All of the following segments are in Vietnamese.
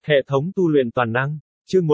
Hệ thống tu luyện toàn năng. Chương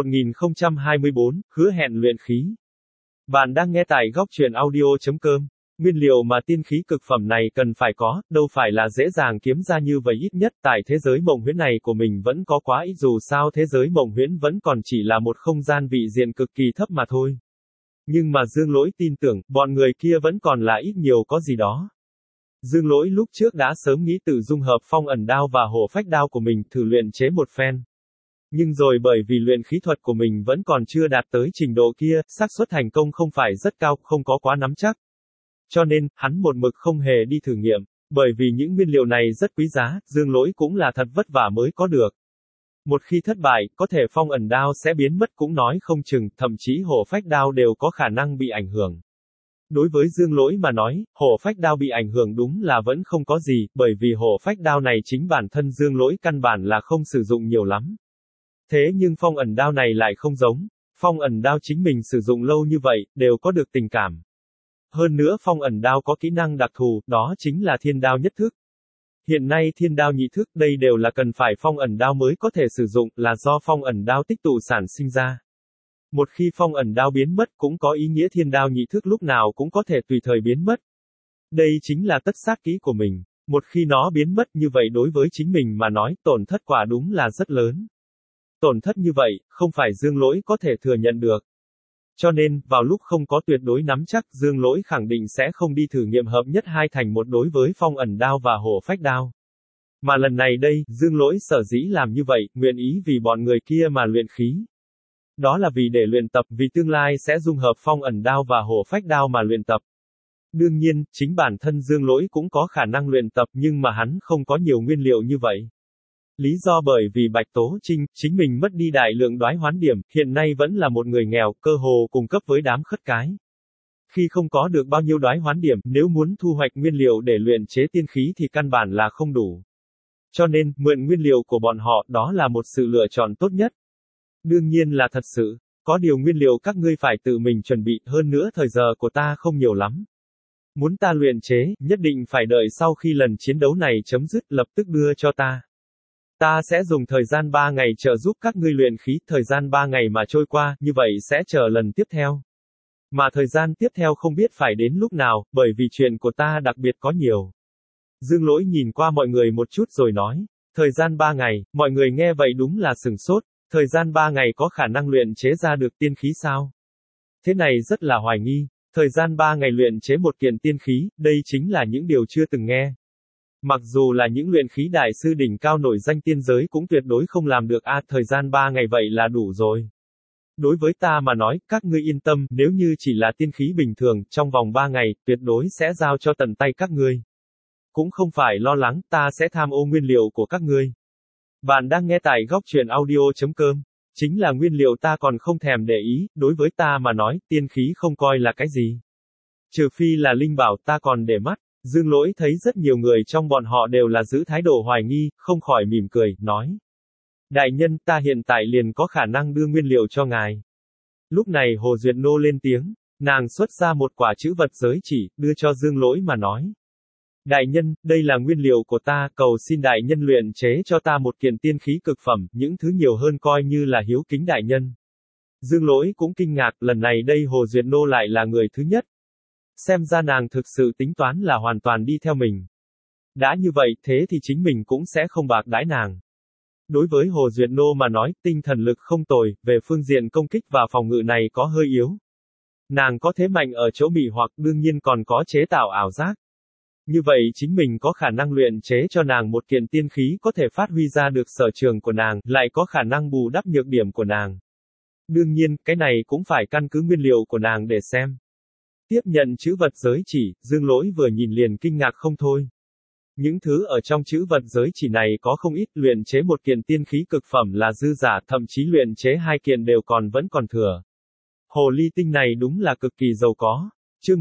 1024, hứa hẹn luyện khí. Bạn đang nghe tại góc truyện audio.com. Nguyên liệu mà tiên khí cực phẩm này cần phải có, đâu phải là dễ dàng kiếm ra như vậy, ít nhất tại thế giới mộng huyễn này của mình vẫn có quá ít, dù sao thế giới mộng huyễn vẫn còn chỉ là một không gian vị diện cực kỳ thấp mà thôi. Nhưng mà Dương Lỗi tin tưởng, bọn người kia vẫn còn là ít nhiều có gì đó. Dương Lỗi lúc trước đã sớm nghĩ tự dung hợp phong ẩn đao và hổ phách đao của mình thử luyện chế một phen. Nhưng rồi bởi vì luyện khí thuật của mình vẫn còn chưa đạt tới trình độ kia, xác suất thành công không phải rất cao, không có quá nắm chắc. Cho nên, hắn một mực không hề đi thử nghiệm, bởi vì những nguyên liệu này rất quý giá, Dương Lỗi cũng là thật vất vả mới có được. Một khi thất bại, có thể phong ẩn đao sẽ biến mất cũng nói không chừng, thậm chí hổ phách đao đều có khả năng bị ảnh hưởng. Đối với Dương Lỗi mà nói, hổ phách đao bị ảnh hưởng đúng là vẫn không có gì, bởi vì hổ phách đao này chính bản thân Dương Lỗi căn bản là không sử dụng nhiều lắm. Thế nhưng phong ẩn đao này lại không giống, phong ẩn đao chính mình sử dụng lâu như vậy, đều có được tình cảm. Hơn nữa phong ẩn đao có kỹ năng đặc thù, đó chính là thiên đao nhất thức. Hiện nay thiên đao nhị thức, đây đều là cần phải phong ẩn đao mới có thể sử dụng, là do phong ẩn đao tích tụ sản sinh ra. Một khi phong ẩn đao biến mất cũng có ý nghĩa thiên đao nhị thức lúc nào cũng có thể tùy thời biến mất. Đây chính là tất sát kỹ của mình. Một khi nó biến mất như vậy đối với chính mình mà nói, tổn thất quả đúng là rất lớn. Tổn thất như vậy, không phải Dương Lỗi có thể thừa nhận được. Cho nên, vào lúc không có tuyệt đối nắm chắc, Dương Lỗi khẳng định sẽ không đi thử nghiệm hợp nhất hai thành một đối với phong ẩn đao và hổ phách đao. Mà lần này đây, Dương Lỗi sở dĩ làm như vậy, nguyện ý vì bọn người kia mà luyện khí. Đó là vì để luyện tập, vì tương lai sẽ dung hợp phong ẩn đao và hổ phách đao mà luyện tập. Đương nhiên, chính bản thân Dương Lỗi cũng có khả năng luyện tập nhưng mà hắn không có nhiều nguyên liệu như vậy. Lý do bởi vì Bạch Tố Trinh, chính mình mất đi đại lượng đoái hoán điểm, hiện nay vẫn là một người nghèo, cơ hồ cùng cấp với đám khất cái. Khi không có được bao nhiêu đoái hoán điểm, nếu muốn thu hoạch nguyên liệu để luyện chế tiên khí thì căn bản là không đủ. Cho nên, mượn nguyên liệu của bọn họ, đó là một sự lựa chọn tốt nhất. Đương nhiên là thật sự, có điều nguyên liệu các ngươi phải tự mình chuẩn bị, hơn nữa thời giờ của ta không nhiều lắm. Muốn ta luyện chế, nhất định phải đợi sau khi lần chiến đấu này chấm dứt, lập tức đưa cho ta. Ta sẽ dùng thời gian 3 ngày trợ giúp các ngươi luyện khí, thời gian 3 ngày mà trôi qua, như vậy sẽ chờ lần tiếp theo. Mà thời gian tiếp theo không biết phải đến lúc nào, bởi vì chuyện của ta đặc biệt có nhiều. Dương Lỗi nhìn qua mọi người một chút rồi nói, thời gian 3 ngày, mọi người nghe vậy đúng là sửng sốt, thời gian 3 ngày có khả năng luyện chế ra được tiên khí sao? Thế này rất là hoài nghi, thời gian 3 ngày luyện chế một kiện tiên khí, đây chính là những điều chưa từng nghe. Mặc dù là những luyện khí đại sư đỉnh cao nổi danh tiên giới cũng tuyệt đối không làm được thời gian 3 ngày vậy là đủ rồi. Đối với ta mà nói, các ngươi yên tâm, nếu như chỉ là tiên khí bình thường, trong vòng 3 ngày, tuyệt đối sẽ giao cho tận tay các ngươi. Cũng không phải lo lắng, ta sẽ tham ô nguyên liệu của các ngươi. Bạn đang nghe tại góc truyện audio.com. Chính là nguyên liệu ta còn không thèm để ý, đối với ta mà nói, tiên khí không coi là cái gì. Trừ phi là linh bảo ta còn để mắt. Dương Lỗi thấy rất nhiều người trong bọn họ đều là giữ thái độ hoài nghi, không khỏi mỉm cười, nói. Đại nhân, ta hiện tại liền có khả năng đưa nguyên liệu cho ngài. Lúc này Hồ Duyệt Nô lên tiếng, nàng xuất ra một quả chữ vật giới chỉ, đưa cho Dương Lỗi mà nói. Đại nhân, đây là nguyên liệu của ta, cầu xin đại nhân luyện chế cho ta một kiện tiên khí cực phẩm, những thứ nhiều hơn coi như là hiếu kính đại nhân. Dương Lỗi cũng kinh ngạc, lần này đây Hồ Duyệt Nô lại là người thứ nhất. Xem ra nàng thực sự tính toán là hoàn toàn đi theo mình. Đã như vậy, thế thì chính mình cũng sẽ không bạc đãi nàng. Đối với Hồ Duyệt Nô mà nói, tinh thần lực không tồi, về phương diện công kích và phòng ngự này có hơi yếu. Nàng có thế mạnh ở chỗ mị hoặc đương nhiên còn có chế tạo ảo giác. Như vậy chính mình có khả năng luyện chế cho nàng một kiện tiên khí có thể phát huy ra được sở trường của nàng, lại có khả năng bù đắp nhược điểm của nàng. Đương nhiên, cái này cũng phải căn cứ nguyên liệu của nàng để xem. Tiếp nhận chữ vật giới chỉ, Dương Lỗi vừa nhìn liền kinh ngạc không thôi. Những thứ ở trong chữ vật giới chỉ này có không ít, luyện chế một kiện tiên khí cực phẩm là dư giả, thậm chí luyện chế 2 kiện đều vẫn còn thừa. Hồ ly tinh này đúng là cực kỳ giàu có. Chương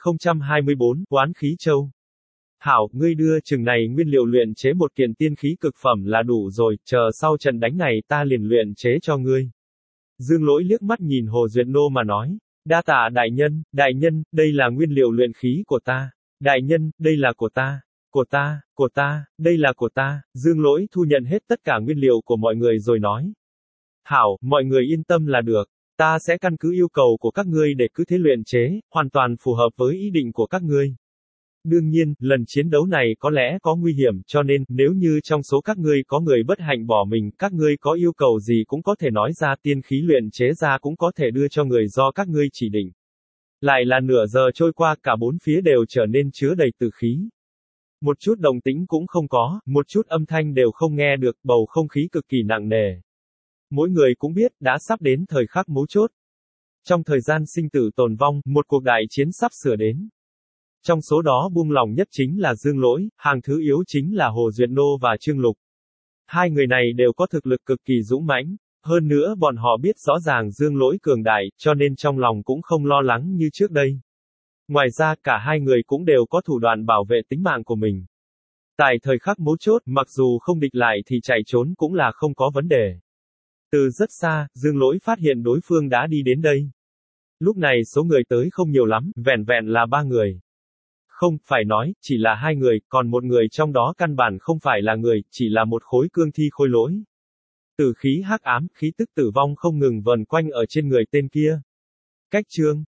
1024, Oán khí châu. Hảo, ngươi đưa chừng này nguyên liệu luyện chế một kiện tiên khí cực phẩm là đủ rồi, chờ sau trận đánh này ta liền luyện chế cho ngươi. Dương Lỗi liếc mắt nhìn Hồ Duyệt Nô mà nói. Đa tạ đại nhân, đây là nguyên liệu luyện khí của ta. Đại nhân, đây là của ta. Của ta, đây là của ta, Dương Lỗi thu nhận hết tất cả nguyên liệu của mọi người rồi nói. Hảo, mọi người yên tâm là được. Ta sẽ căn cứ yêu cầu của các ngươi để cứ thế luyện chế, hoàn toàn phù hợp với ý định của các ngươi. Đương nhiên, lần chiến đấu này có lẽ có nguy hiểm, cho nên, nếu như trong số các ngươi có người bất hạnh bỏ mình, các ngươi có yêu cầu gì cũng có thể nói ra, tiên khí luyện chế ra cũng có thể đưa cho người do các ngươi chỉ định. Lại là nửa giờ trôi qua, cả bốn phía đều trở nên chứa đầy tử khí. Một chút động tĩnh cũng không có, một chút âm thanh đều không nghe được, bầu không khí cực kỳ nặng nề. Mỗi người cũng biết, đã sắp đến thời khắc mấu chốt. Trong thời gian sinh tử tồn vong, một cuộc đại chiến sắp sửa đến. Trong số đó buông lỏng nhất chính là Dương Lỗi, hàng thứ yếu chính là Hồ Duyệt Nô và Trương Lục. Hai người này đều có thực lực cực kỳ dũng mãnh, hơn nữa bọn họ biết rõ ràng Dương Lỗi cường đại, cho nên trong lòng cũng không lo lắng như trước đây. Ngoài ra, cả hai người cũng đều có thủ đoạn bảo vệ tính mạng của mình. Tại thời khắc mấu chốt, mặc dù không địch lại thì chạy trốn cũng là không có vấn đề. Từ rất xa, Dương Lỗi phát hiện đối phương đã đi đến đây. Lúc này số người tới không nhiều lắm, vẹn vẹn là 3 người. Không, phải nói, chỉ là 2 người, còn một người trong đó căn bản không phải là người, chỉ là một khối cương thi khôi lỗi. Tử khí hắc ám, khí tức tử vong không ngừng vần quanh ở trên người tên kia. Cách chương